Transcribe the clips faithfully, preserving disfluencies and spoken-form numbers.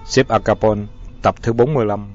Sếp Al Capone, tập thứ bốn mươi lăm.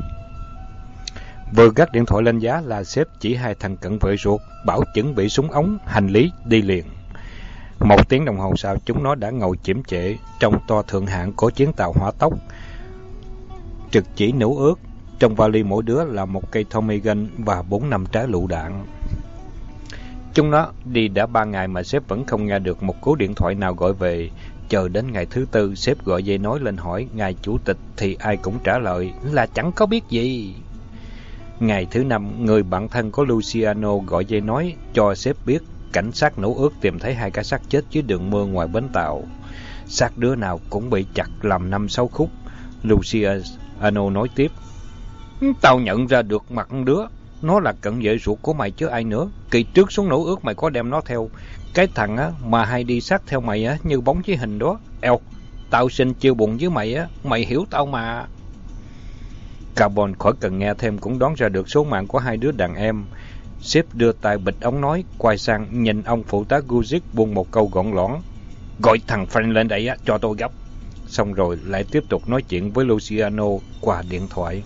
Vừa gác điện thoại lên giá là sếp chỉ hai thằng cận vệ ruột, bảo chuẩn bị súng ống, hành lý, đi liền. Một tiếng đồng hồ sau, chúng nó đã ngồi chiếm trệ trong toa thượng hạng của chuyến tàu hỏa tốc. Trực chỉ nấu ướt, trong vali mỗi đứa là một cây Tommy gun và bốn năm trái lựu đạn. Chúng nó đi đã ba ngày mà sếp vẫn không nghe được một cú điện thoại nào gọi về. Chờ đến ngày thứ tư, sếp gọi dây nối lên hỏi ngài chủ tịch thì ai cũng trả lời là chẳng có biết gì. Ngày thứ năm, người bạn thân của Luciano gọi dây nói cho sếp biết cảnh sát nổ ướt tìm thấy hai cái xác chết dưới đường mưa ngoài bến tàu. Xác đứa nào cũng bị chặt làm năm sáu khúc. Luciano nói tiếp: Tao nhận ra được mặt đứa, nó là cận vệ ruột của mày chứ ai nữa. Kỳ trước xuống nổ ướt mày có đem nó theo. Cái thằng á mà hay đi sát theo mày á như bóng với hình đó. Eo, tao xin chia buồn với mày á, mày hiểu tao mà. Carbon khỏi cần nghe thêm cũng đoán ra được số mạng của hai đứa đàn em. Sếp đưa tay bịch ống nói, quay sang nhìn ông phụ tá Guzik buông một câu gọn lõn: Gọi thằng Frank lên đây á, cho tôi gấp. Xong rồi lại tiếp tục nói chuyện với Luciano qua điện thoại.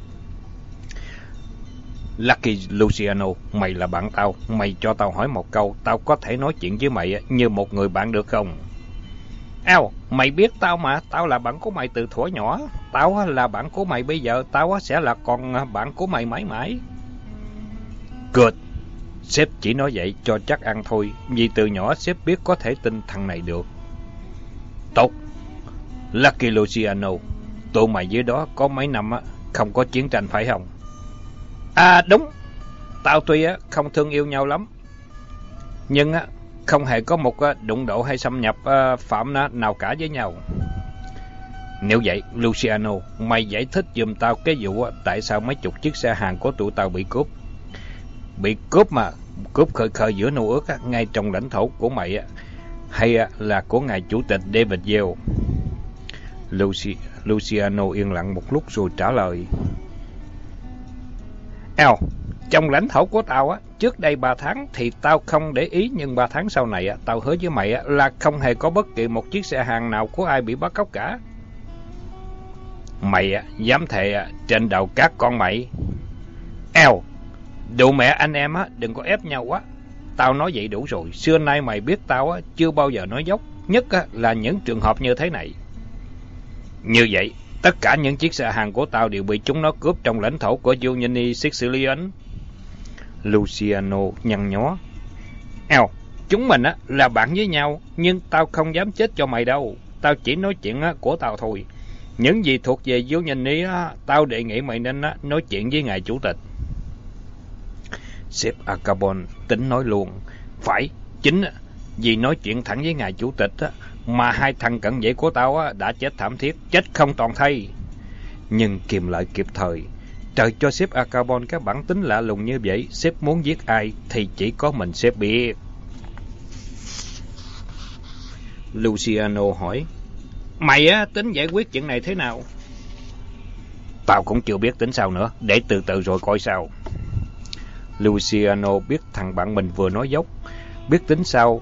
Lucky Luciano, mày là bạn tao, mày cho tao hỏi một câu, tao có thể nói chuyện với mày như một người bạn được không? Eo, mày biết tao mà, tao là bạn của mày từ thuở nhỏ, tao là bạn của mày bây giờ, tao sẽ là con bạn của mày mãi mãi. Good. Sếp chỉ nói vậy cho chắc ăn thôi, vì từ nhỏ sếp biết có thể tin thằng này được. Tốt. Lucky Luciano, tụi mày dưới đó có mấy năm không có chiến tranh phải không? À đúng, tao tuy không thương yêu nhau lắm, nhưng không hề có một đụng độ hay xâm nhập phạm nào cả với nhau. Nếu vậy, Luciano, mày giải thích giùm tao cái vụ tại sao mấy chục chiếc xe hàng của tụi tao bị cướp. Bị cướp mà, cướp khơi khơi giữa nô ước ngay trong lãnh thổ của mày hay là của ngài chủ tịch David Yale? Luci, Luciano yên lặng một lúc rồi trả lời: Eo, trong lãnh thổ của tao á, trước đây ba tháng thì tao không để ý, nhưng ba tháng sau này á, tao hứa với mày á, là không hề có bất kỳ một chiếc xe hàng nào của ai bị bắt cóc cả. Mày á, dám thề á, trên đầu các con mày. Eo, đủ mẹ anh em á, đừng có ép nhau quá. Tao nói vậy đủ rồi, xưa nay mày biết tao á, chưa bao giờ nói dốc, nhất á, là những trường hợp như thế này. Như vậy, tất cả những chiếc xe hàng của tao đều bị chúng nó cướp trong lãnh thổ của Union Sicilian. Luciano nhăn nhó: Eo, chúng mình á là bạn với nhau, nhưng tao không dám chết cho mày đâu. Tao chỉ nói chuyện á của tao thôi. Những gì thuộc về Union á, tao đề nghị mày nên á nói chuyện với ngài chủ tịch. Sếp Al Capone tính nói luôn: Phải, chính vì nói chuyện thẳng với ngài chủ tịch á mà hai thằng cận vệ của tao á đã chết thảm thiết, chết không toàn thây. Nhưng kìm lại kịp thời. Trời cho sếp Al Capone cái bản tính lạ lùng như vậy, sếp muốn giết ai thì chỉ có mình sếp biết. Luciano hỏi: Mày á tính giải quyết chuyện này thế nào? Tao cũng chưa biết tính sao nữa, để từ từ rồi coi sao. Luciano biết thằng bạn mình vừa nói dốc. Biết tính sao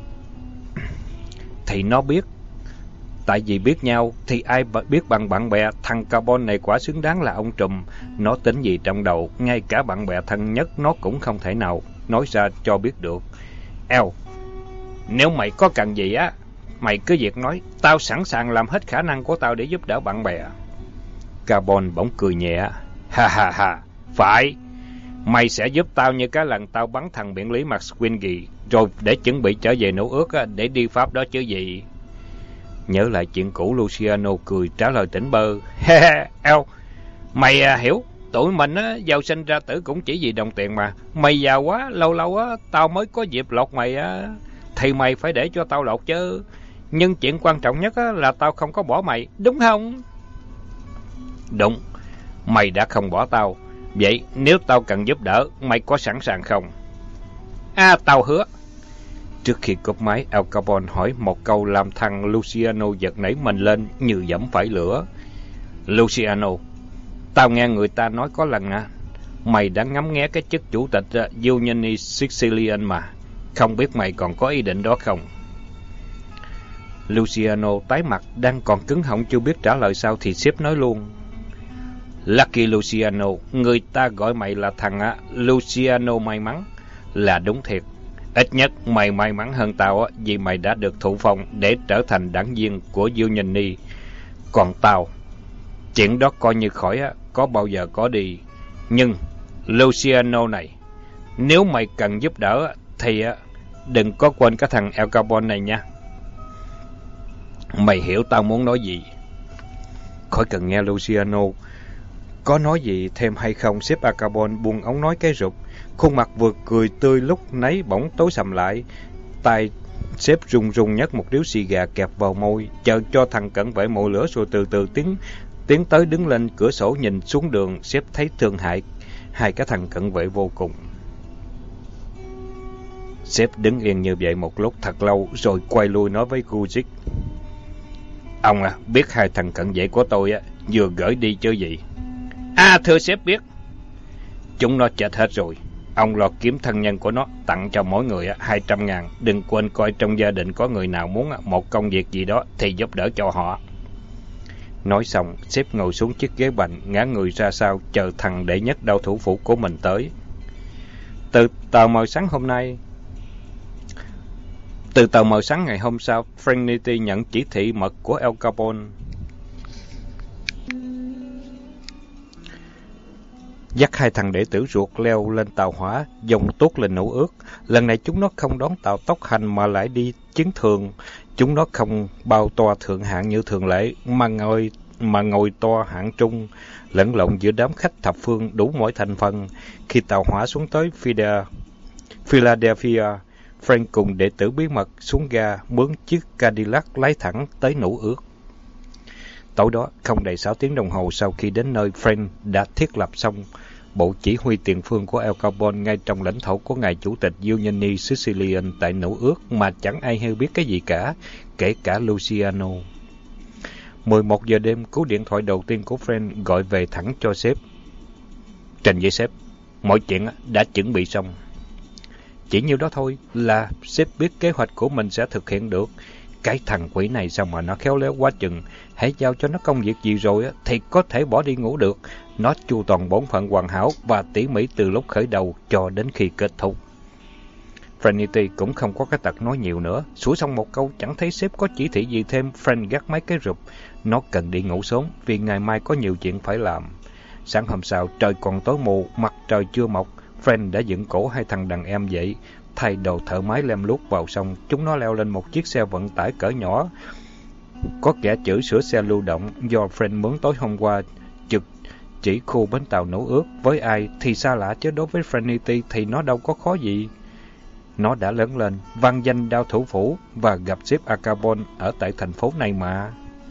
thì nó biết. Tại vì biết nhau thì ai biết bằng bạn bè. Thằng Carbon này quả xứng đáng là ông trùm. Nó tính gì trong đầu, ngay cả bạn bè thân nhất nó cũng không thể nào nói ra cho biết được. Eo, nếu mày có cần gì á, mày cứ việc nói, tao sẵn sàng làm hết khả năng của tao để giúp đỡ bạn bè. Carbon bỗng cười nhẹ: Ha ha ha, phải. Mày sẽ giúp tao như cái lần tao bắn thằng biện lý McSwingy, rồi để chuẩn bị trở về nổ ước để đi Pháp đó chứ gì. Nhớ lại chuyện cũ, Luciano cười trả lời tỉnh bơ: He he, eo, mày à, hiểu, tụi mình á, giàu sinh ra tử cũng chỉ vì đồng tiền mà. Mày giàu quá, lâu lâu á, tao mới có dịp lột mày á, thì mày phải để cho tao lột chứ. Nhưng chuyện quan trọng nhất á, là tao không có bỏ mày, đúng không? Đúng, mày đã không bỏ tao. Vậy nếu tao cần giúp đỡ, mày có sẵn sàng không? À, tao hứa. Trước khi cúp máy, Al Capone hỏi một câu làm thằng Luciano giật nảy mình lên như dẫm phải lửa. Luciano, tao nghe người ta nói có lần à, mày đã ngắm nghé cái chức chủ tịch Union Sicilian mà. Không biết mày còn có ý định đó không? Luciano tái mặt, đang còn cứng họng chưa biết trả lời sao thì sếp nói luôn. Lucky Luciano, người ta gọi mày là thằng á, Luciano may mắn. Là đúng thiệt. Ít nhất mày may mắn hơn tao á, vì mày đã được thụ phong để trở thành đảng viên của Union. Còn tao, chuyện đó coi như khỏi á, có bao giờ có đi. Nhưng, Luciano này, nếu mày cần giúp đỡ thì á, đừng có quên cái thằng Al Capone này nha. Mày hiểu tao muốn nói gì? Khỏi cần nghe Luciano có nói gì thêm hay không, sếp Al Capone buông ống nói cái rụt. Khuôn mặt vừa cười tươi lúc nấy bỗng tối sầm lại. Tay sếp run run nhấc một điếu xì gà kẹp vào môi, chờ cho thằng cận vệ mồi lửa rồi từ từ tiến tiến tới đứng lên cửa sổ nhìn xuống đường. Sếp thấy thương hại hai cái thằng cận vệ vô cùng. Sếp đứng yên như vậy một lúc thật lâu rồi quay lui nói với Guzik. Ông à, biết hai thằng cận vệ của tôi á vừa gửi đi chứ gì? À, thưa sếp biết. Chúng nó chết hết rồi. Ông lo kiếm thân nhân của nó, tặng cho mỗi người hai trăm ngàn. Đừng quên coi trong gia đình có người nào muốn một công việc gì đó thì giúp đỡ cho họ. Nói xong, sếp ngồi xuống chiếc ghế bành, ngã người ra sau, chờ thằng đệ nhất đao thủ phủ của mình tới. Từ tờ mờ sáng hôm nay, Từ tờ mờ sáng ngày hôm sau, Frank nhận chỉ thị mật của Al Capone. Dắt hai thằng đệ tử ruột leo lên tàu hỏa, dòng tốt lên nổ ước. Lần này chúng nó không đón tàu tốc hành mà lại đi chuyến thường. Chúng nó không bao toa thượng hạng như thường lệ, mà ngồi mà ngồi toa hạng trung, lẫn lộn giữa đám khách thập phương đủ mọi thành phần. Khi tàu hỏa xuống tới Philadelphia, Frank cùng đệ tử bí mật xuống ga mướn chiếc Cadillac lái thẳng tới nổ ước. Tối đó, không đầy sáu tiếng đồng hồ sau khi đến nơi, Frank đã thiết lập xong bộ chỉ huy tiền phương của Al Capone ngay trong lãnh thổ của ngài chủ tịch Union Sicilian tại nổ ước mà chẳng ai hay biết cái gì cả, kể cả Luciano. mười một giờ đêm, cú điện thoại đầu tiên của Frank gọi về thẳng cho sếp. Trình với sếp, mọi chuyện đã chuẩn bị xong. Chỉ nhiêu đó thôi là sếp biết kế hoạch của mình sẽ thực hiện được. Cái thằng quỷ này sao mà nó khéo léo quá chừng. Hãy giao cho nó công việc gì rồi thì có thể bỏ đi ngủ được. Nó chu toàn bổn phận hoàn hảo và tỉ mỉ từ lúc khởi đầu cho đến khi kết thúc. Frank cũng không có cái tật nói nhiều nữa. Sủa xong một câu chẳng thấy sếp có chỉ thị gì thêm, Frank gác máy cái rụp. Nó cần đi ngủ sớm vì ngày mai có nhiều chuyện phải làm. Sáng hôm sau, trời còn tối mù, mặt trời chưa mọc. Frank đã dựng cổ hai thằng đàn em dậy, thay đồ thợ máy lem luốc vào xong. Chúng nó leo lên một chiếc xe vận tải cỡ nhỏ, có kẻ chữ sửa xe lưu động do Frank mướn tối hôm qua, trực chỉ khu bến tàu nổ ước. Với ai thì xa lạ, chứ đối với Frank thì nó đâu có khó gì. Nó đã lớn lên, vang danh đao thủ phủ và gặp sếp Al Capone ở tại thành phố này mà.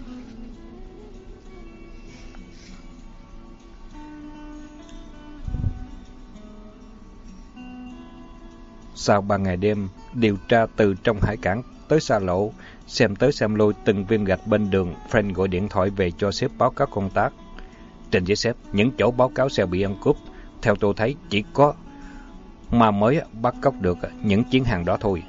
Sau ba ngày đêm điều tra từ trong hải cảng tới xa lộ, xem tới xem lui từng viên gạch bên đường, Frank gọi điện thoại về cho sếp báo cáo công tác. Trình với sếp, những chỗ báo cáo xe bị ăn cướp, theo tôi thấy chỉ có mà mới bắt cóc được những chuyến hàng đó thôi.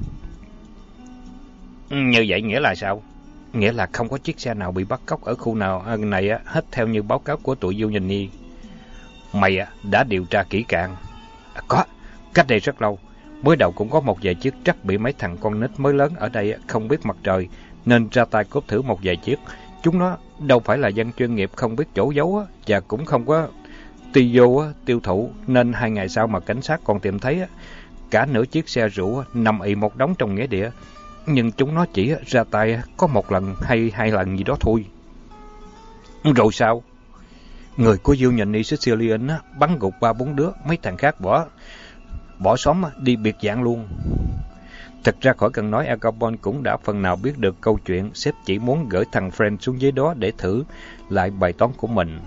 Như vậy nghĩa là sao? Nghĩa là không có chiếc xe nào bị bắt cóc ở khu nào này hết theo như báo cáo của tụi Union. Mày đã điều tra kỹ càng? Có, cách đây rất lâu. Mới đầu cũng có một vài chiếc truck bị mấy thằng con nít mới lớn ở đây không biết mặt trời, nên ra tay cướp thử một vài chiếc. Chúng nó đâu phải là dân chuyên nghiệp không biết chỗ giấu và cũng không có ti vô tiêu thụ, nên hai ngày sau mà cảnh sát còn tìm thấy cả nửa chiếc xe rượu nằm ì một đống trong nghĩa địa. Nhưng chúng nó chỉ ra tay có một lần hay hai lần gì đó thôi. Rồi sao? Người của Union Sicilian bắn gục ba bốn đứa, mấy thằng khác bỏ bỏ xóm đi biệt dạng luôn. Thật ra khỏi cần nói, Al Capone cũng đã phần nào biết được câu chuyện. Sếp chỉ muốn gửi thằng Frank xuống dưới đó để thử lại bài toán của mình.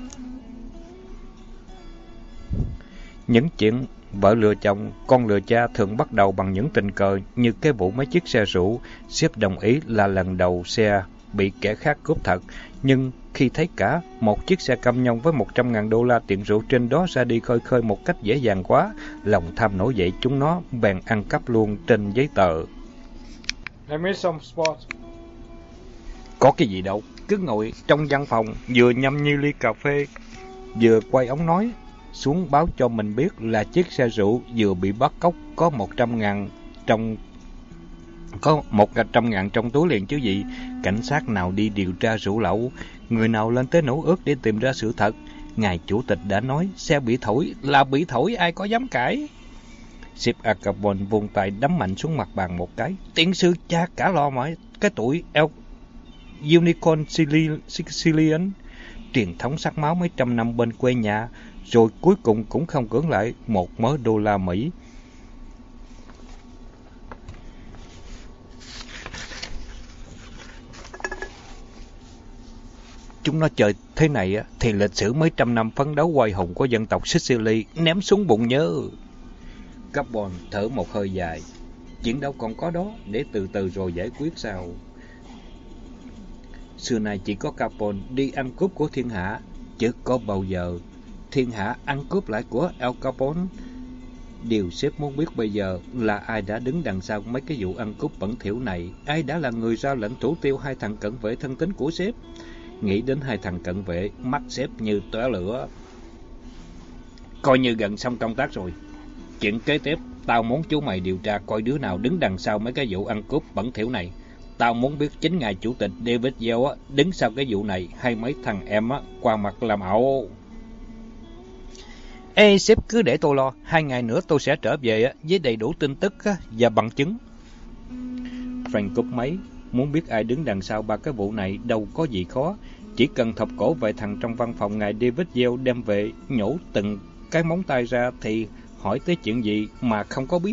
Những chuyện vợ lừa chồng, con lừa cha thường bắt đầu bằng những tình cờ, như cái vụ mấy chiếc xe rượu. Sếp đồng ý là lần đầu xe bị kẻ khác cướp thật, nhưng khi thấy cả một chiếc xe cam nhông với một trăm ngàn đô la tiền rượu trên đó ra đi khơi khơi một cách dễ dàng quá, lòng tham nổi dậy, chúng nó bèn ăn cắp luôn trên giấy tờ. I made some spots. Có cái gì đâu, cứ ngồi trong văn phòng, vừa nhâm nhi ly cà phê, vừa quay ống nói xuống báo cho mình biết là chiếc xe rượu vừa bị bắt cóc, có một trăm ngàn trong có một trăm ngàn trong túi liền chứ gì. Cảnh sát nào đi điều tra rượu lậu, người nào lên tới Nữ Ước để tìm ra sự thật. Ngài chủ tịch đã nói xe bị thổi là bị thổi, ai có dám cãi. Sếp Al Capone vung tay đấm mạnh xuống mặt bàn một cái. Tiến sư cha cả lo mọi cái tuổi El Unicorn Sicilian, truyền thống sắc máu mấy trăm năm bên quê nhà, rồi cuối cùng cũng không cưỡng lại một mớ đô la Mỹ. Chúng nó chơi thế này thì lịch sử mấy trăm năm phấn đấu oai hùng của dân tộc Sicily ném xuống bụng nhớ. Capone thở một hơi dài. Chuyện đâu còn có đó, để từ từ rồi giải quyết sau. Xưa nay chỉ có Capone đi ăn cướp của thiên hạ, chứ có bao giờ thiên hạ ăn cướp lại của Al Capone. Điều sếp muốn biết bây giờ là ai đã đứng đằng sau mấy cái vụ ăn cướp bẩn thỉu này, ai đã là người ra lệnh thủ tiêu hai thằng cận vệ thân tín của sếp. Nghĩ đến hai thằng cận vệ, mắt sếp như tóe lửa. Coi như gần xong công tác rồi. Chuyện kế tiếp, tao muốn chú mày điều tra coi đứa nào đứng đằng sau mấy cái vụ ăn cướp bẩn thỉu này. Tao muốn biết chính ngài chủ tịch David Yale đứng sau cái vụ này, hay mấy thằng em qua mặt làm ẩu. Ê, sếp cứ để tôi lo, hai ngày nữa tôi sẽ trở về với đầy đủ tin tức và bằng chứng. Frank cúp máy, muốn biết ai đứng đằng sau ba cái vụ này đâu có gì khó. Chỉ cần thọc cổ vài thằng trong văn phòng ngài David Yale đem về, nhổ từng cái móng tay ra thì hỏi tới chuyện gì mà không có biết.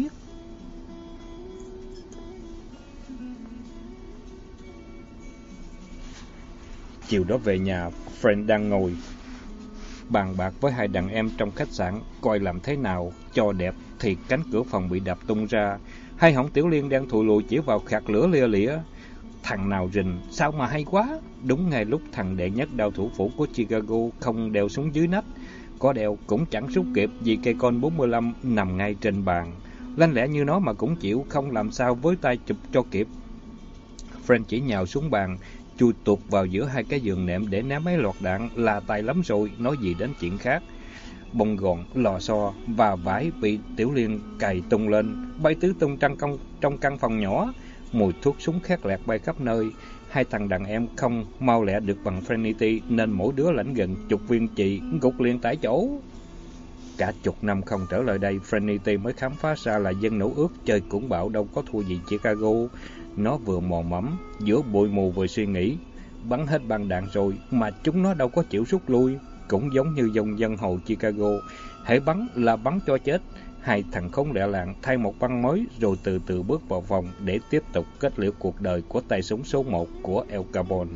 Chiều đó về nhà, Frank đang ngồi bàn bạc với hai đàn em trong khách sạn, coi làm thế nào cho đẹp thì cánh cửa phòng bị đập tung ra. Hai hỏng Tiểu Liên đang thụi lùi chỉ vào khạc lửa lia lịa. Thằng nào rình, sao mà hay quá. Đúng ngay lúc thằng đệ nhất đao thủ phủ của Chicago không đeo súng dưới nách. Có đeo cũng chẳng rút kịp vì cây con bốn mươi lăm nằm ngay trên bàn. Lanh lẽ như nó mà cũng chịu, không làm sao với tay chụp cho kịp. Frank chỉ nhào xuống bàn, chui tụt vào giữa hai cái giường nệm để ném mấy loạt đạn là tài lắm rồi, nói gì đến chuyện khác. Bông gòn, lò xo và vải bị Tiểu Liên cày tung lên, bay tứ tung trong, công, trong căn phòng nhỏ. Mùi thuốc súng khét lẹt bay khắp nơi. Hai thằng đàn em không mau lẹ được bằng Trinity nên mỗi đứa lãnh gần chục viên chì, gục liền tại chỗ. Cả chục năm không trở lại đây, Trinity mới khám phá ra là dân Nữ Ước chơi cũng bạo đâu có thua gì Chicago. Nó vừa mò mẫm, giữa bụi mù vừa suy nghĩ. Bắn hết băng đạn rồi mà chúng nó đâu có chịu rút lui. Cũng giống như dòng dân hồ Chicago, hãy bắn là bắn cho chết. Hai thằng khốn lẹ làng thay một băng mới rồi từ từ bước vào phòng để tiếp tục kết liễu cuộc đời của tay súng số một của El Capone.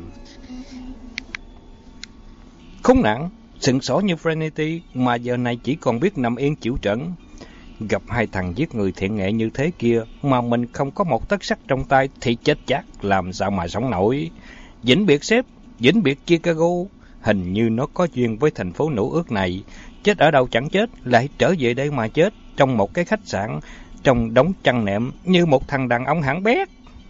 Khốn nạn, sừng sỏ như Trinity mà giờ này chỉ còn biết nằm yên chịu trận. Gặp hai thằng giết người thiện nghệ như thế kia mà mình không có một tấc sắt trong tay thì chết chắc, làm sao mà sống nổi. Vĩnh biệt sếp, vĩnh biệt Chicago. Hình như nó có duyên với thành phố Nữ Ước này. Chết ở đâu chẳng chết, lại trở về đây mà chết trong một cái khách sạn, trong đống chăn nệm như một thằng đàn ông hãng bét.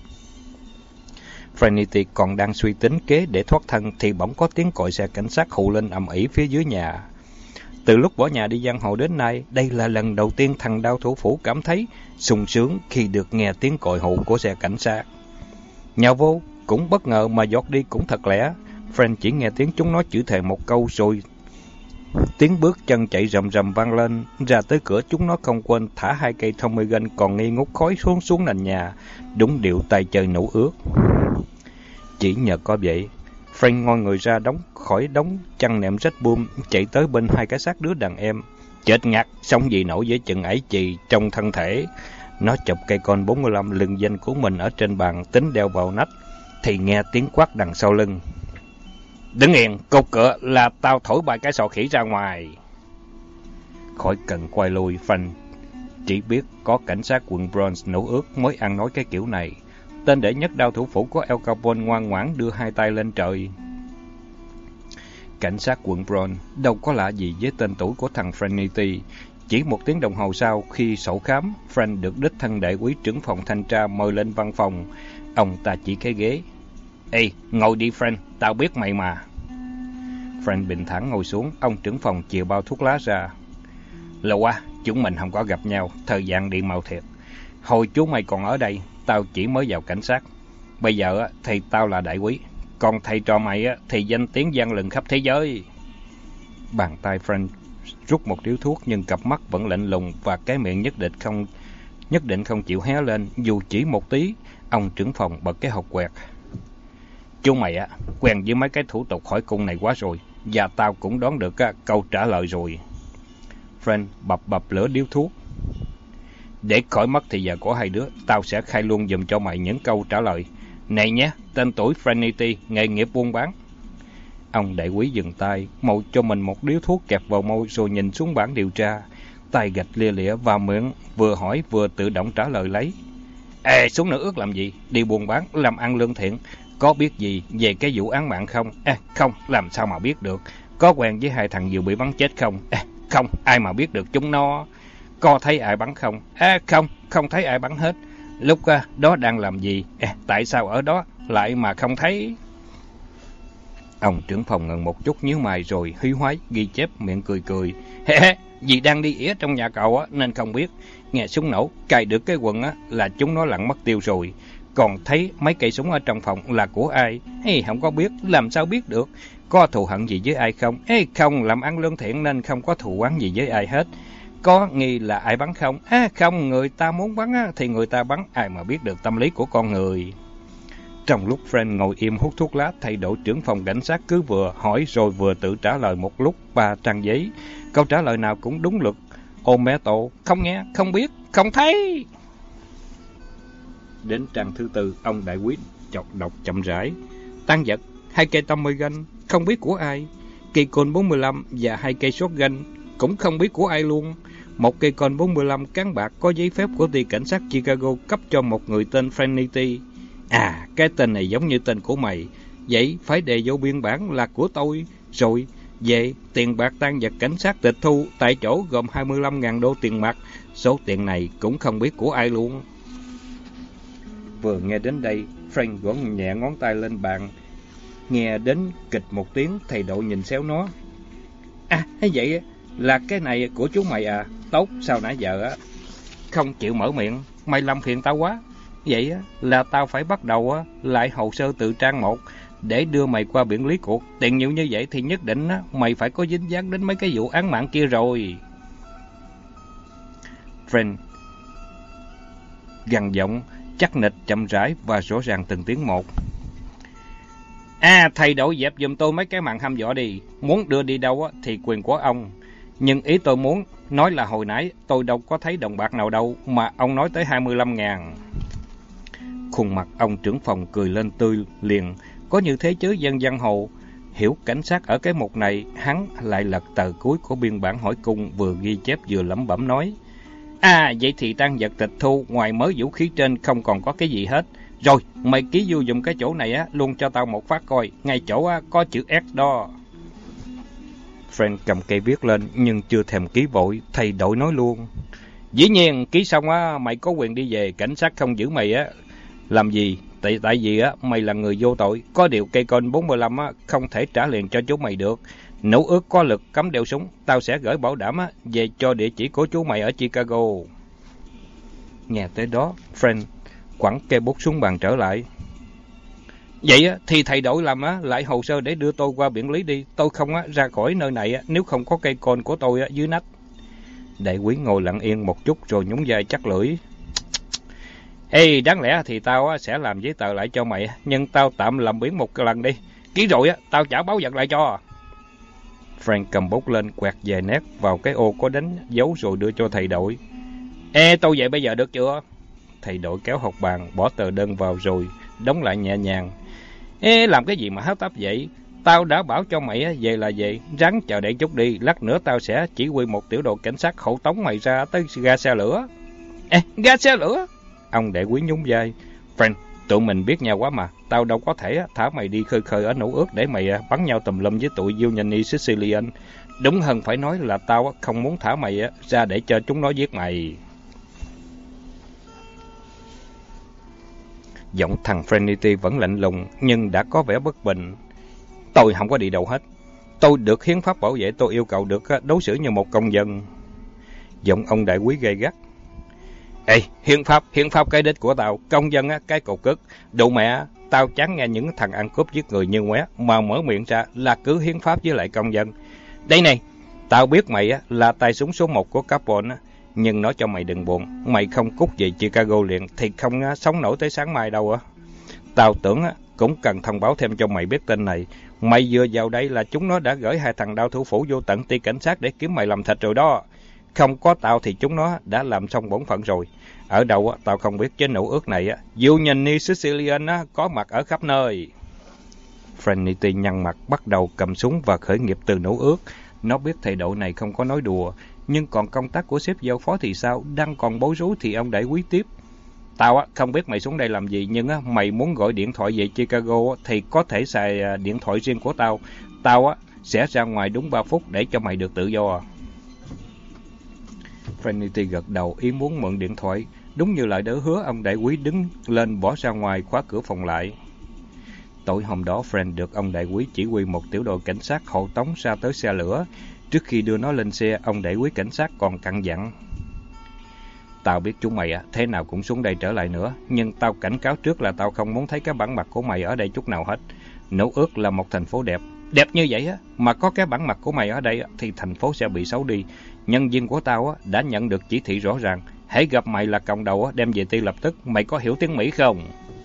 Trinity còn đang suy tính kế để thoát thân thì bỗng có tiếng còi xe cảnh sát hụ lên ầm ĩ phía dưới nhà. Từ lúc bỏ nhà đi giang hồ đến nay, đây là lần đầu tiên thằng đao thủ phủ cảm thấy sung sướng khi được nghe tiếng còi hụ của xe cảnh sát. Nhào vô cũng bất ngờ mà giọt đi cũng thật lẽ. Frank chỉ nghe tiếng chúng nó chửi thề một câu rồi tiếng bước chân chạy rầm rầm vang lên. Ra tới cửa chúng nó không quên thả hai cây Tommy gun còn nghi ngút khói xuống xuống nền nhà, đúng điệu tay chơi Nữ Ước. Chỉ nhờ có vậy, Frank ngoi người ra đóng khỏi đống chăn nệm rách buông, chạy tới bên hai cái xác đứa đàn em. Chết ngặt, sống gì nổi với chừng ấy chì trong thân thể. Nó chụp cây con bốn mươi lăm lừng danh của mình ở trên bàn, tính đeo vào nách, thì nghe tiếng quát đằng sau lưng. Đứng yên, cột cửa là tao thổi bài cái sọ khỉ ra ngoài. Khỏi cần quay lui, Frank chỉ biết có cảnh sát quận Bronx Nữ Ước mới ăn nói cái kiểu này. Tên đệ nhất đao thủ phủ của El Capone ngoan ngoãn đưa hai tay lên trời. Cảnh sát quận Bronx đâu có lạ gì với tên tuổi của thằng Trinity. Chỉ một tiếng đồng hồ sau khi sổ khám, Frank được đích thân đại úy trưởng phòng thanh tra mời lên văn phòng. Ông ta chỉ cái ghế. Ê, ngồi đi Frank, tao biết mày mà. Frank bình thản ngồi xuống, ông trưởng phòng chìa bao thuốc lá ra. Lâu quá, chúng mình không có gặp nhau, thời gian đi mau thiệt. Hồi chú mày còn ở đây, tao chỉ mới vào cảnh sát. Bây giờ thì tao là đại úy, còn thầy trò mày thì danh tiếng vang lừng khắp thế giới. Bàn tay Frank rút một điếu thuốc nhưng cặp mắt vẫn lạnh lùng và cái miệng nhất định không nhất định không chịu hé lên dù chỉ một tí. Ông trưởng phòng bật cái hộp quẹt. Chú mày á quen với mấy cái thủ tục hỏi cung này quá rồi, và tao cũng đoán được á, câu trả lời rồi. Frank bập bập lửa điếu thuốc. Để khỏi mất thì giờ của hai đứa, tao sẽ khai luôn giùm cho mày những câu trả lời. Này nhé, tên tuổi Franity, nghề nghiệp buôn bán. Ông đại úy dừng tay, mậu cho mình một điếu thuốc kẹp vào môi rồi nhìn xuống bảng điều tra. Tay gạch lia lịa vào miệng, vừa hỏi vừa tự động trả lời lấy. Ê, xuống nữa ước làm gì? Đi buôn bán, làm ăn lương thiện. Có biết gì về cái vụ án mạng không? À, không, làm sao mà biết được. Có quen với hai thằng vừa bị bắn chết không? À, không, ai mà biết được chúng nó. Có thấy ai bắn không? À, không, không thấy ai bắn hết. Lúc à, đó đang làm gì? À, tại sao ở đó lại mà không thấy? Ông trưởng phòng ngần một chút nhíu mày rồi hí hoái ghi chép miệng cười cười. Hê hê, vì đang đi ỉa trong nhà cậu á nên không biết. Nghe súng nổ, cài được cái quần á là chúng nó lặn mất tiêu rồi. Còn thấy mấy cây súng ở trong phòng là của ai? Hey, không có biết, làm sao biết được? Có thù hận gì với ai không? Hey, không, làm ăn lương thiện nên không có thù oán gì với ai hết. Có nghi là ai bắn không? À, không, người ta muốn bắn á, thì người ta bắn, ai mà biết được tâm lý của con người. Trong lúc Frank ngồi im hút thuốc lá, thầy đội trưởng phòng cảnh sát cứ vừa hỏi rồi vừa tự trả lời một lúc ba trang giấy. Câu trả lời nào cũng đúng luật. Ô mẹ tổ, không nghe, không biết, không thấy. Đến trang thứ tư, ông đại úy chọc đọc chậm rãi. Tang vật, hai cây Tommy gun, không biết của ai. Cây côn bốn mươi lăm và hai cây shotgun, cũng không biết của ai luôn. Một cây côn bốn mươi lăm cán bạc có giấy phép của ty cảnh sát Chicago cấp cho một người tên Franity. À, cái tên này giống như tên của mày. Vậy phải đề vô biên bản là của tôi. Rồi, về tiền bạc tang vật cảnh sát tịch thu tại chỗ gồm hai mươi lăm nghìn đô tiền mặt. Số tiền này cũng không biết của ai luôn. Vừa nghe đến đây, Frank gõ nhẹ ngón tay lên bàn. Nghe đến kịch một tiếng, thầy đội nhìn xéo nó. À, vậy là cái này của chú mày à? Tốt, sao nãy giờ á không chịu mở miệng, mày làm phiền tao quá. Vậy á là tao phải bắt đầu á lại hồ sơ tự trang một để đưa mày qua biển lý cuộc. Tiền nhiều như vậy thì nhất định á mày phải có dính dáng đến mấy cái vụ án mạng kia rồi. Frank gằn giọng chắc nịch chậm rãi và rõ ràng từng tiếng một. À, thầy đội dẹp giùm tôi mấy cái màn hăm dọa đi. Muốn đưa đi đâu á thì quyền của ông. Nhưng ý tôi muốn nói là hồi nãy tôi đâu có thấy đồng bạc nào đâu mà ông nói tới hai mươi lăm ngàn. Khuôn mặt ông trưởng phòng cười lên tươi liền. Có như thế chứ dân văn hồ. Hiểu cảnh sát ở cái mục này, hắn lại lật tờ cuối của biên bản hỏi cung, vừa ghi chép vừa lẩm bẩm nói. À, vậy thì tang vật tịch thu ngoài mớ vũ khí trên không còn có cái gì hết. Rồi, mày ký vô dùm cái chỗ này á luôn cho tao một phát coi, ngay chỗ á có chữ S đó. Frank cầm cây viết lên nhưng chưa thèm ký vội, thầy đội nói luôn. Dĩ nhiên, ký xong á mày có quyền đi về, cảnh sát không giữ mày á làm gì, tại tại vì á mày là người vô tội, có điều cây con bốn mươi lăm á không thể trả liền cho chú mày được. Nữ ước có lực cấm đeo súng, tao sẽ gửi bảo đảm á về cho địa chỉ của chú mày ở Chicago. Nghe tới đó, Frank quẳng cây bút xuống bàn trở lại. Vậy á thì thầy đội làm á lại hồ sơ để đưa tôi qua biển lý đi, tôi không á ra khỏi nơi này á nếu không có cây côn của tôi á dưới nách. Đại úy ngồi lặng yên một chút rồi nhún vai chắc lưỡi. Ê, đáng lẽ thì tao á sẽ làm giấy tờ lại cho mày, nhưng tao tạm làm biến một lần đi. Ký rồi á, tao trả báo vật lại cho. Frank cầm bút lên quẹt vài nét vào cái ô có đánh dấu rồi đưa cho thầy đội. Ê, tôi về bây giờ được chưa? Thầy đội kéo học bàn, bỏ tờ đơn vào rồi đóng lại nhẹ nhàng. Ê, làm cái gì mà hấp tấp vậy? Tao đã bảo cho mày về là về, ráng chờ đợi chút đi, lát nữa tao sẽ chỉ huy một tiểu đội cảnh sát hộ tống mày ra tới ga xe lửa. Ê, ga xe lửa? Ông đại úy nhún vai. Frank, tụi mình biết nhau quá mà, tao đâu có thể thả mày đi khơi khơi ở Nữ Ước để mày bắn nhau tùm lum với tụi Giovanni Sicilian. Đúng hơn phải nói là tao không muốn thả mày ra để cho chúng nó giết mày. Giọng thằng Frenity vẫn lạnh lùng nhưng đã có vẻ bất bình. Tôi không có đi đâu hết. Tôi được hiến pháp bảo vệ, tôi yêu cầu được đối xử như một công dân. Giọng ông đại quý gay gắt. Ê, hiến pháp, hiến pháp cái đích của tao, công dân á, cái cục cức. Đủ mẹ, tao chán nghe những thằng ăn cướp giết người như ngoé mà mở miệng ra là cứ hiến pháp với lại công dân. Đây này, tao biết mày á, là tay súng số một của Capone á, nhưng nói cho mày đừng buồn, mày không cút về Chicago liền thì không á, sống nổi tới sáng mai đâu á. Tao tưởng á, cũng cần thông báo thêm cho mày biết tin này. Mày vừa vào đây là chúng nó đã gửi hai thằng đao thủ phủ vô tận ty cảnh sát để kiếm mày làm thịt rồi đó. Không có tao thì chúng nó đã làm xong bổn phận rồi. Ở đâu á, tao không biết, chứ nữ ước này á, Union Sicilian á, có mặt ở khắp nơi. Frenity nhăn mặt, bắt đầu cầm súng và khởi nghiệp từ nữ ước. Nó biết thầy đội này không có nói đùa, nhưng còn công tác của sếp giao phó thì sao? Đang còn bối rối thì ông đại quý tiếp. Tao á, không biết mày xuống đây làm gì, nhưng á, mày muốn gọi điện thoại về Chicago á, thì có thể xài điện thoại riêng của tao. Tao á, sẽ ra ngoài đúng ba phút để cho mày được tự do. Frenity gật đầu ý muốn mượn điện thoại. Đúng như lời đã hứa, ông đại quý đứng lên bỏ ra ngoài, khóa cửa phòng lại. Tối hôm đó, Fred được ông đại quý chỉ huy một tiểu đội cảnh sát hộ tống ra tới xe lửa. Trước khi đưa nó lên xe, ông đại quý cảnh sát còn căn dặn. Tao biết chúng mày á, thế nào cũng xuống đây trở lại nữa, nhưng tao cảnh cáo trước là tao không muốn thấy cái bản mặt của mày ở đây chút nào hết. Nữ ước là một thành phố đẹp, đẹp như vậy á, mà có cái bản mặt của mày ở đây á, thì thành phố sẽ bị xấu đi. Nhân viên của tao á, đã nhận được chỉ thị rõ ràng, hãy gặp mày là còng đầu á, đem về ty lập tức. Mày có hiểu tiếng Mỹ không?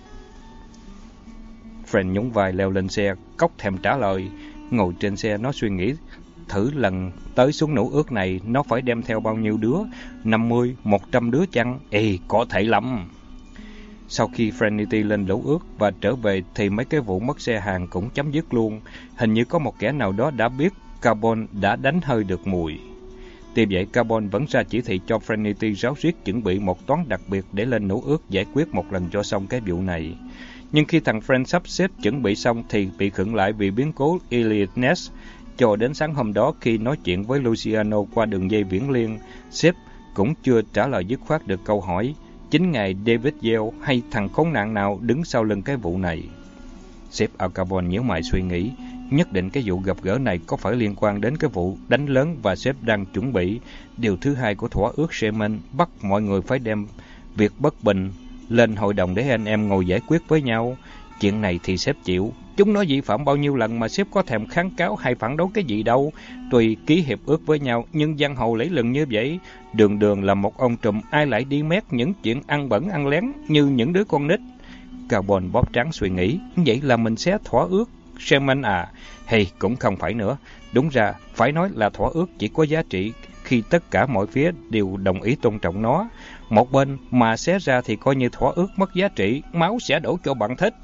Fred nhún vai leo lên xe, cóc thèm trả lời. Ngồi trên xe, nó suy nghĩ thử lần tới xuống nữ ước này nó phải đem theo bao nhiêu đứa, năm mươi, một trăm đứa chăng? Ê, có thể lắm. Sau khi Frenity lên nữ ước và trở về thì mấy cái vụ mất xe hàng cũng chấm dứt luôn. Hình như có một kẻ nào đó đã biết Carbon đã đánh hơi được mùi. Tuy vậy, Carbon vẫn ra chỉ thị cho Frenity ráo riết chuẩn bị một toán đặc biệt để lên nữ ước giải quyết một lần cho xong cái vụ này. Nhưng khi thằng Fred sắp xếp chuẩn bị xong thì bị khựng lại vì biến cố Elliot Ness. Cho đến sáng hôm đó, khi nói chuyện với Luciano qua đường dây viễn liên, sếp cũng chưa trả lời dứt khoát được câu hỏi chính ngài David Yale hay thằng khốn nạn nào đứng sau lưng cái vụ này. Sếp Al Capone nhíu mày suy nghĩ, nhất định cái vụ gặp gỡ này có phải liên quan đến cái vụ đánh lớn và sếp đang chuẩn bị. Điều thứ hai của thỏa ước Sherman bắt mọi người phải đem việc bất bình lên hội đồng để anh em ngồi giải quyết với nhau. Chuyện này thì sếp chịu. Chúng nó vi phạm bao nhiêu lần mà sếp có thèm kháng cáo hay phản đối cái gì đâu. Tùy ký hiệp ước với nhau, nhưng giang hồ lấy lừng như vậy. Đường đường là một ông trùm, ai lại đi mét những chuyện ăn bẩn ăn lén như những đứa con nít. Carbon bóp trắng suy nghĩ, vậy là mình sẽ thỏa ước Sherman à? Hay cũng không phải nữa. Đúng ra, phải nói là thỏa ước chỉ có giá trị khi tất cả mọi phía đều đồng ý tôn trọng nó. Một bên mà xé ra thì coi như thỏa ước mất giá trị, máu sẽ đổ cho bạn thích.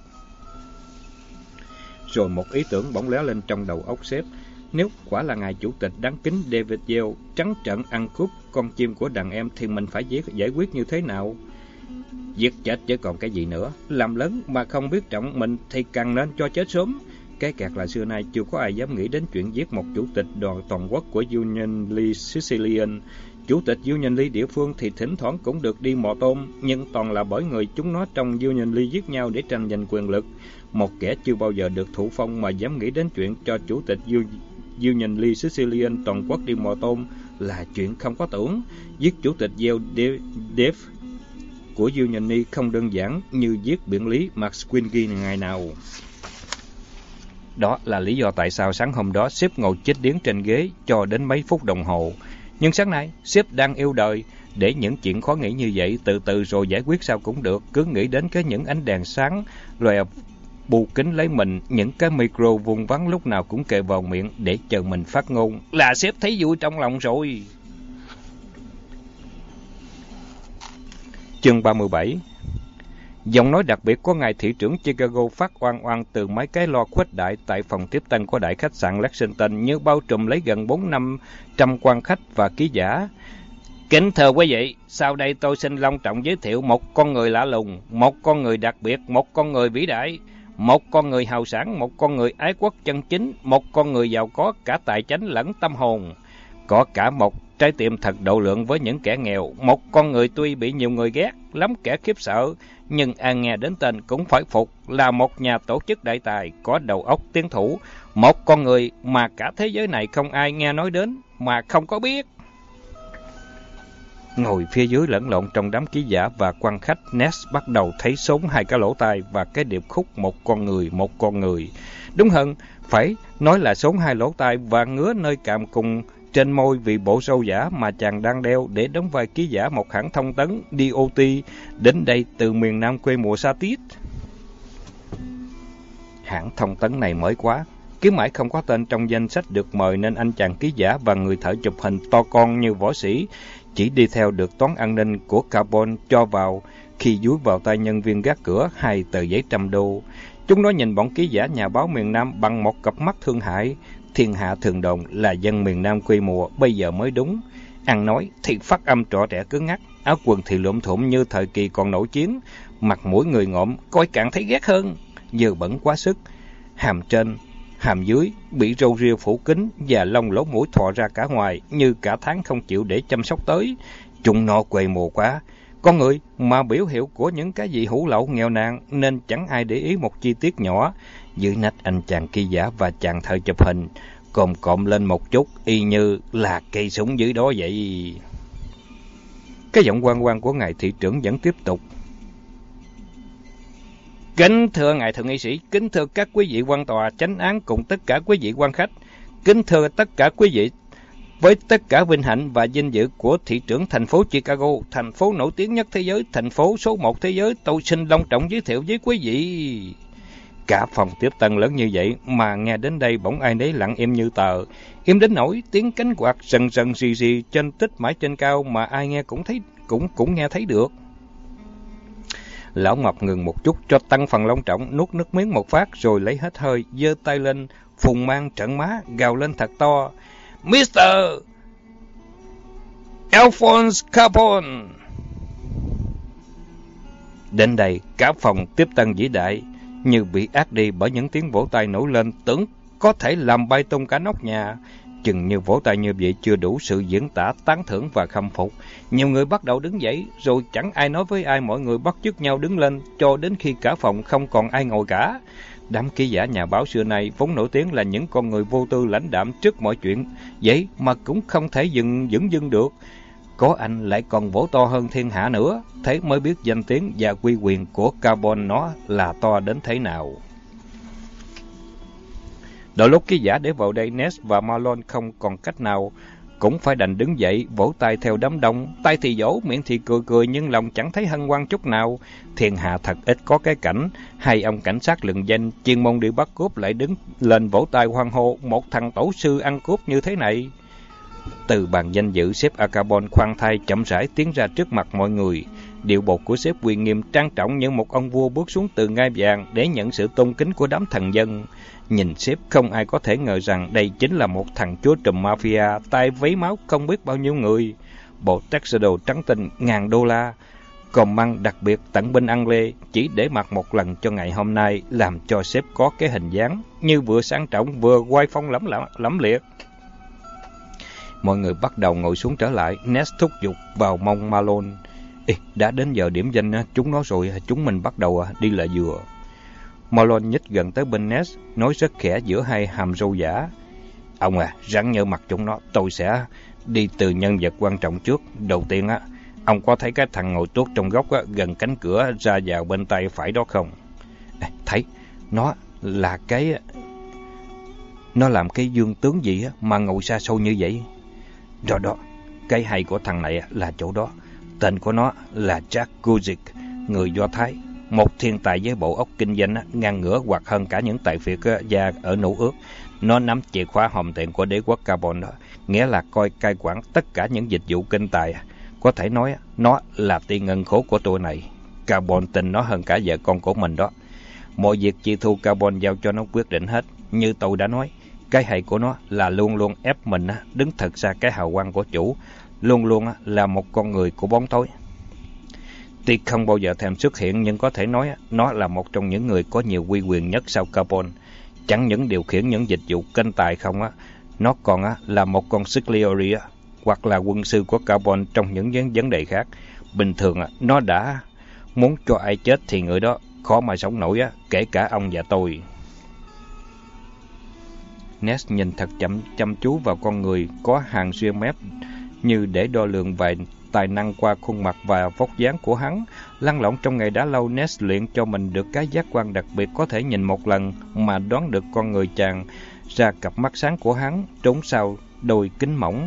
Rồi một ý tưởng bỗng lóe lên trong đầu óc sếp. Nếu quả là ngài chủ tịch đáng kính David Yale trắng trợn ăn cướp con chim của đàn em thì mình phải giải quyết như thế nào? Giết chết chứ còn cái gì nữa. Làm lớn mà không biết trọng mình thì càng nên cho chết sớm. Cái kẹt là xưa nay chưa có ai dám nghĩ đến chuyện giết một chủ tịch đoàn toàn quốc của Union League Sicilian. Chủ tịch Union League địa phương thì thỉnh thoảng cũng được đi mò tôm, nhưng toàn là bởi người chúng nó trong Union League giết nhau để tranh giành quyền lực. Một kẻ chưa bao giờ được thụ phong mà dám nghĩ đến chuyện cho chủ tịch Union League Sicilian toàn quốc đi mò tôm là chuyện không có tưởng. Giết chủ tịch Yale Dave của Union League không đơn giản như giết biện lý Max Quingy ngày nào. Đó là lý do tại sao sáng hôm đó sếp ngồi chết điếng trên ghế cho đến mấy phút đồng hồ. Nhưng sáng nay, sếp đang yêu đời. Để những chuyện khó nghĩ như vậy, từ từ rồi giải quyết sao cũng được. Cứ nghĩ đến cái những ánh đèn sáng, loè bù kính lấy mình, những cái micro vuông vắn lúc nào cũng kề vào miệng để chờ mình phát ngôn. Là sếp thấy vui trong lòng rồi. Chương ba mươi bảy. Giọng nói đặc biệt của ngài thị trưởng Chicago phát oan oan từ mấy cái loa khuếch đại tại phòng tiếp tân của đại khách sạn Lexington như bao trùm lấy gần bốn năm trăm quan khách và ký giả. Kính thưa quý vị, sau đây tôi xin long trọng giới thiệu một con người lạ lùng, một con người đặc biệt, một con người vĩ đại, một con người hào sảng, một con người ái quốc chân chính, một con người giàu có cả tài chánh lẫn tâm hồn. có cả một trái tim thật độ lượng với những kẻ nghèo. Một con người tuy bị nhiều người ghét, lắm kẻ khiếp sợ, nhưng ai nghe đến tên cũng phải phục, là một nhà tổ chức đại tài, có đầu óc tiến thủ. Một con người mà cả thế giới này không ai nghe nói đến, mà không có biết. Ngồi phía dưới lẫn lộn trong đám ký giả và quan khách, Ness bắt đầu thấy sốn hai cái lỗ tai và cái điệp khúc một con người, một con người. Đúng hơn, phải nói là sốn hai lỗ tai và ngứa nơi cằm cùng trên môi vì bộ râu giả mà chàng đang đeo để đóng vai ký giả một hãng thông tấn đê o tê đến đây từ miền Nam quê mùa sa tiết. Hãng thông tấn này mới quá, kiếm mãi không có tên trong danh sách được mời nên anh chàng ký giả và người thợ chụp hình to con như võ sĩ chỉ đi theo được toán an ninh của Carbon cho vào khi dúi vào tay nhân viên gác cửa hai tờ giấy trăm đô. Chúng nó nhìn bọn ký giả nhà báo miền Nam bằng một cặp mắt thương hại. Thiên hạ thường đồn là dân miền Nam quê mùa bây giờ mới đúng. Ăn nói thì phát âm trọ trẻ cứng ngắc, áo quần thì lụm thụm như thời kỳ còn nổi chiến, mặt mũi người ngộm, coi càng thấy ghét hơn, dơ bẩn quá sức. Hàm trên, hàm dưới bị râu ria phủ kín và lông lỗ mũi thò ra cả ngoài như cả tháng không chịu để chăm sóc tới. Chúng nó quê mùa quá. Con người mà biểu hiệu của những cái gì hủ lậu nghèo nàn nên chẳng ai để ý một chi tiết nhỏ. Dưới nách anh chàng ký giả và chàng thợ chụp hình cồm cộm lên một chút, y như là cây súng dưới đó vậy. Cái giọng quan quan của ngài thị trưởng vẫn tiếp tục. Kính thưa ngài thượng nghị sĩ, kính thưa các quý vị quan tòa chánh án cùng tất cả quý vị quan khách, kính thưa tất cả quý vị, với tất cả vinh hạnh và vinh dự của thị trưởng thành phố Chicago, thành phố nổi tiếng nhất thế giới, thành phố số một thế giới, tôi xin long trọng giới thiệu với quý vị. Cả phòng tiếp tân lớn như vậy mà nghe đến đây bỗng ai nấy lặng im như tờ, im đến nỗi tiếng cánh quạt rần rần rì rì trên tích mãi trên cao mà ai nghe cũng thấy cũng cũng nghe thấy được. Lão Mập ngừng một chút cho tăng phần long trọng, nuốt nước miếng một phát rồi lấy hết hơi, giơ tay lên, phùng mang trận má, gào lên thật to. Mister Alphonse Carbon! Đến đây, cả phòng tiếp tân vĩ đại như bị át đi bởi những tiếng vỗ tay nổi lên, tưởng có thể làm bay tung cả nóc nhà. Chừng như vỗ tay như vậy chưa đủ sự diễn tả tán thưởng và khâm phục. Nhiều người bắt đầu đứng dậy, rồi chẳng ai nói với ai, mọi người bắt chước nhau đứng lên cho đến khi cả phòng không còn ai ngồi cả. Đám ký giả nhà báo xưa nay vốn nổi tiếng là những con người vô tư lãnh đạm trước mọi chuyện, vậy mà cũng không thể dừng dững dưng được. Có anh lại còn vỗ to hơn thiên hạ nữa, thế mới biết danh tiếng và uy quyền của Carbon nó là to đến thế nào. Đôi lúc ký giả để vào đây, Ness và Malone không còn cách nào, cũng phải đành đứng dậy, vỗ tay theo đám đông, tay thì vỗ, miệng thì cười cười, nhưng lòng chẳng thấy hân hoan chút nào. Thiên hạ thật ít có cái cảnh, hai ông cảnh sát lừng danh, chuyên môn đi bắt cướp lại đứng lên vỗ tay hoan hô, một thằng tổ sư ăn cướp như thế này. Từ bàn danh dự, sếp Carbon khoan thai chậm rãi tiến ra trước mặt mọi người. Điệu bộ của sếp uy nghiêm trang trọng như một ông vua bước xuống từ ngai vàng để nhận sự tôn kính của đám thần dân. Nhìn sếp không ai có thể ngờ rằng đây chính là một thằng chúa trùm mafia, tay vấy máu không biết bao nhiêu người. Bộ tuxedo trắng tinh ngàn đô la, còn măng đặc biệt tận binh ăn lê chỉ để mặc một lần cho ngày hôm nay, làm cho sếp có cái hình dáng như vừa sang trọng vừa oai phong lẫm lẫm liệt. Mọi người bắt đầu ngồi xuống trở lại. Ness thúc giục vào mông Malone. Ê, đã đến giờ điểm danh chúng nó rồi, chúng mình bắt đầu đi là vừa. Malone nhích gần tới bên Ness, nói rất khẽ giữa hai hàm râu giả. Ông à, rắn nhớ mặt chúng nó, tôi sẽ đi từ nhân vật quan trọng trước. Đầu tiên á, ông có thấy cái thằng ngồi tuốt trong góc á, gần cánh cửa ra vào bên tay phải đó không? À, thấy, nó là cái... Nó làm cái dương tướng gì á mà ngồi xa xôi như vậy? Đó đó, cái hay của thằng này là chỗ đó. Tên của nó là Jack Guzik, người Do Thái, một thiên tài với bộ óc kinh doanh ngang ngửa hoặc hơn cả những tài phiệt gia ở Nữ ước. Nó nắm chìa khóa hòm tiền của đế quốc Carbon đó, nghĩa là coi cai quản tất cả những dịch vụ kinh tài. Có thể nói nó là tiền ngân khố của tôi này. Carbon tin nó hơn cả vợ con của mình đó. Mọi việc chi thu Carbon giao cho nó quyết định hết. Như tôi đã nói, cái hay của nó là luôn luôn ép mình đứng thật xa cái hào quang của chủ, luôn luôn là một con người của bóng tối. Tuy không bao giờ thèm xuất hiện, nhưng có thể nói nó là một trong những người có nhiều uy quyền nhất sau Carbon. Chẳng những điều khiển những dịch vụ kênh tài không á, Nó còn á, là một con Sigliori á, hoặc là quân sư của Carbon trong những vấn vấn đề khác. Bình thường á, nó đã muốn cho ai chết thì người đó khó mà sống nổi á, kể cả ông và tôi. Ness nhìn thật chăm, chăm chú vào con người có hàng xuyên mép như để đo lường vài tài năng qua khuôn mặt và vóc dáng của hắn. Lăn lộn trong ngày đã lâu, Ness luyện cho mình được cái giác quan đặc biệt có thể nhìn một lần mà đoán được con người chàng ra cặp mắt sáng của hắn trốn sau đôi kính mỏng.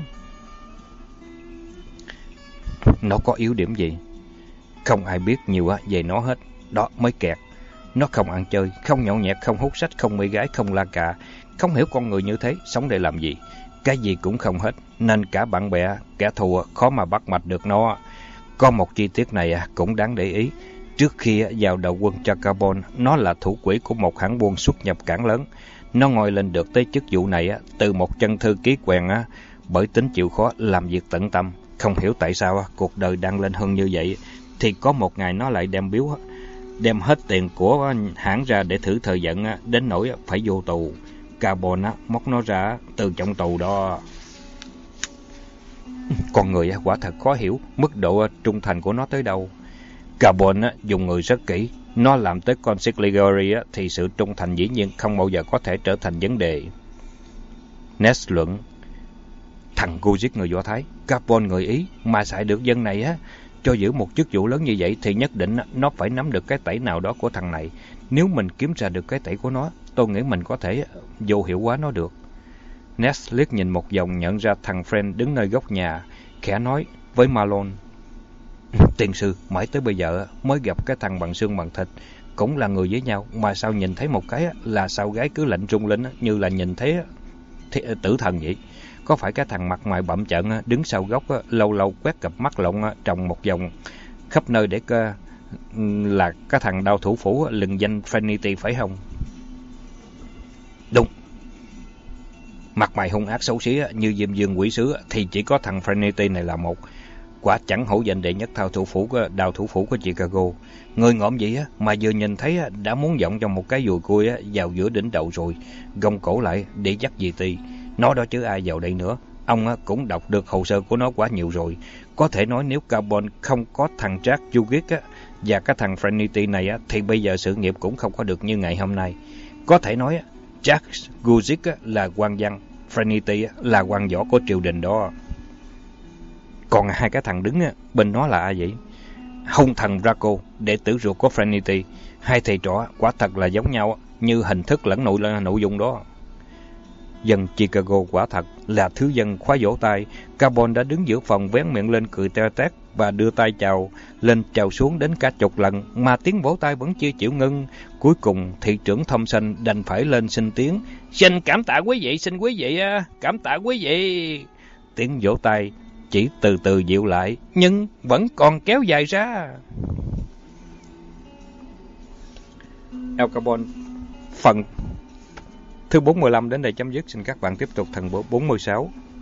Nó có yếu điểm gì? Không ai biết nhiều về nó hết. Đó mới kẹt. Nó không ăn chơi, không nhậu nhẹt, không hút sách, không mê gái, không la cà. Không hiểu con người như thế sống để làm gì. Cái gì cũng không hết, nên cả bạn bè, kẻ thù khó mà bắt mạch được nó. Có một chi tiết này cũng đáng để ý. Trước khi vào đầu quân cho Carbon, nó là thủ quỹ của một hãng buôn xuất nhập cảng lớn. Nó ngồi lên được tới chức vụ này từ một chân thư ký quèn bởi tính chịu khó, làm việc tận tâm. Không hiểu tại sao cuộc đời đang lên hơn như vậy, thì có một ngày nó lại đem biếu, đem hết tiền của hãng ra để thử thời vận, đến nỗi phải vô tù. Carbon móc nó ra từ trong tù đó. Con người quả thật khó hiểu mức độ trung thành của nó tới đâu. Carbon dùng người rất kỹ. Nó làm tới con Sigliori thì sự trung thành dĩ nhiên không bao giờ có thể trở thành vấn đề. Ness luận. Thằng Guzik người Do Thái, Carbon người Ý, mà xài được dân này á, cho giữ một chức vụ lớn như vậy thì nhất định nó phải nắm được cái tẩy nào đó của thằng này. Nếu mình kiếm ra được cái tẩy của nó, tôi nghĩ mình có thể vô hiệu hóa nó được. Ness liếc nhìn một vòng nhận ra thằng Friend đứng nơi góc nhà, khẽ nói với Malone. Tiền sư, mãi tới bây giờ mới gặp cái thằng bằng xương bằng thịt, cũng là người với nhau, mà sao nhìn thấy một cái là sao gái cứ lạnh rung lên như là nhìn thấy tử thần vậy. Có phải cái thằng mặt mày bặm trợn đứng sau góc lâu lâu quét cặp mắt lộn trồng một vòng khắp nơi để cơ là cái thằng đao thủ phủ lừng danh Trinity phải không? Đúng. Mặt mày hung ác xấu xí như Diêm Dương quỷ sứ thì chỉ có thằng Trinity này là một. Quả chẳng hổ danh đệ nhất thao thủ phủ đào thủ phủ của Chicago. Người ngộm vậy á mà vừa nhìn thấy đã muốn giọng cho một cái dùi cui vào giữa đỉnh đầu rồi, gông cổ lại để dắt dì ti. Nó đó chứ ai vào đây nữa. Ông cũng đọc được hồ sơ của nó quá nhiều rồi. Có thể nói nếu Carbon không có thằng Jack Jugic và cái thằng Trinity này thì bây giờ sự nghiệp cũng không có được như ngày hôm nay. Có thể nói Jack Jugic là quan văn, Trinity là quan võ của triều đình đó. Còn hai cái thằng đứng bên nó là ai vậy? Hung thần Draco, đệ tử ruột của Trinity. Hai thầy trò quả thật là giống nhau, như hình thức lẫn nội nội dung đó. Dân Chicago quả thật là thứ dân khoái vỗ tay. Carbon đã đứng giữa phòng vén miệng lên cười te tét và đưa tay chào lên chào xuống đến cả chục lần mà tiếng vỗ tay vẫn chưa chịu ngưng. Cuối cùng thị trưởng Thompson đành phải lên xin tiếng. Xin cảm tạ quý vị, xin quý vị, cảm tạ quý vị. Tiếng vỗ tay chỉ từ từ dịu lại nhưng vẫn còn kéo dài ra. El Carbon phần thứ bốn mươi lăm đến đây chấm dứt. Xin các bạn tiếp tục phần bốn mươi sáu.